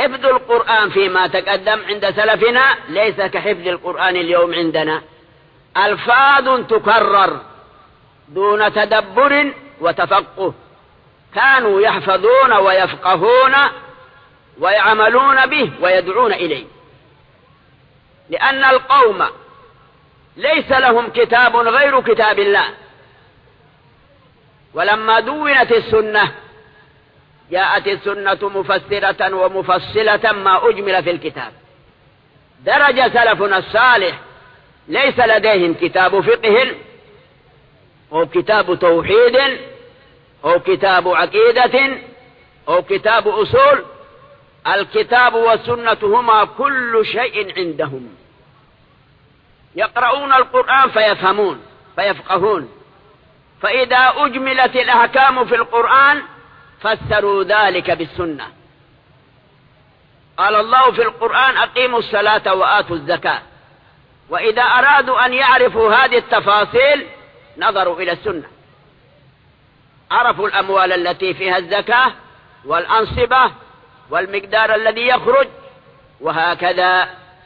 حفظ القرآن فيما تقدم عند سلفنا ليس كحفظ القرآن اليوم عندنا، ألفاظ تكرر دون تدبر وتفقه. كانوا يحفظون ويفقهون ويعملون به ويدعون إليه، لأن القوم ليس لهم كتاب غير كتاب الله. ولما دونت السنة جاءت السنة مفسرة ومفصلة ما أجمل في الكتاب. درج سلفنا الصالح ليس لديهم كتاب فقه أو كتاب توحيد أو كتاب عقيدة أو كتاب أصول. الكتاب والسنة هما كل شيء عندهم. يقرؤون القرآن فيفهمون فيفقهون، فإذا أجملت الأحكام في القرآن فسروا ذلك بالسنة. قال الله في القرآن: أقيموا الصلاة وآتوا الزكاة. وإذا أرادوا أن يعرفوا هذه التفاصيل نظروا إلى السنة، عرفوا الأموال التي فيها الزكاة والأنصبة والمقدار الذي يخرج، وهكذا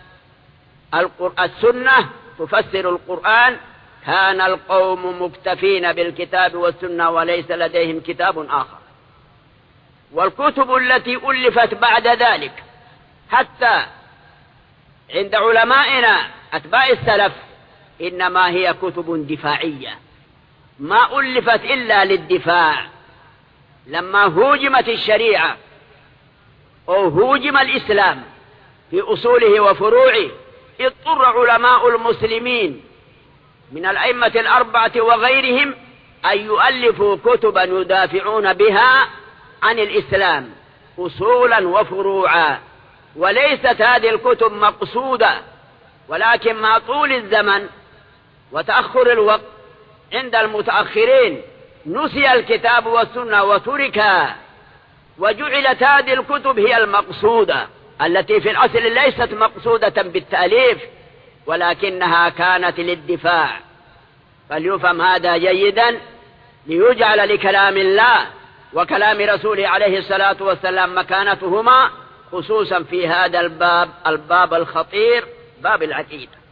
السنة تفسر القرآن. كان القوم مكتفين بالكتاب والسنة وليس لديهم كتاب آخر. والكتب التي ألفت بعد ذلك حتى عند علمائنا أتباع السلف إنما هي كتب دفاعية، ما ألفت إلا للدفاع. لما هوجمت الشريعة أو هوجم الإسلام في أصوله وفروعه اضطر علماء المسلمين من الأئمة الأربعة وغيرهم أن يؤلفوا كتبا يدافعون بها عن الإسلام أصولا وفروعا. وليست هذه الكتب مقصودة، ولكن مع طول الزمن وتأخر الوقت عند المتأخرين نسي الكتاب والسنة وتركا، وجعلت هذه الكتب هي المقصودة التي في الأصل ليست مقصودة بالتأليف ولكنها كانت للدفاع. فليفهم هذا جيدا ليجعل لكلام الله وكلام رسوله عليه الصلاة والسلام مكانتهما، خصوصا في هذا الباب الخطير، باب العقيدة.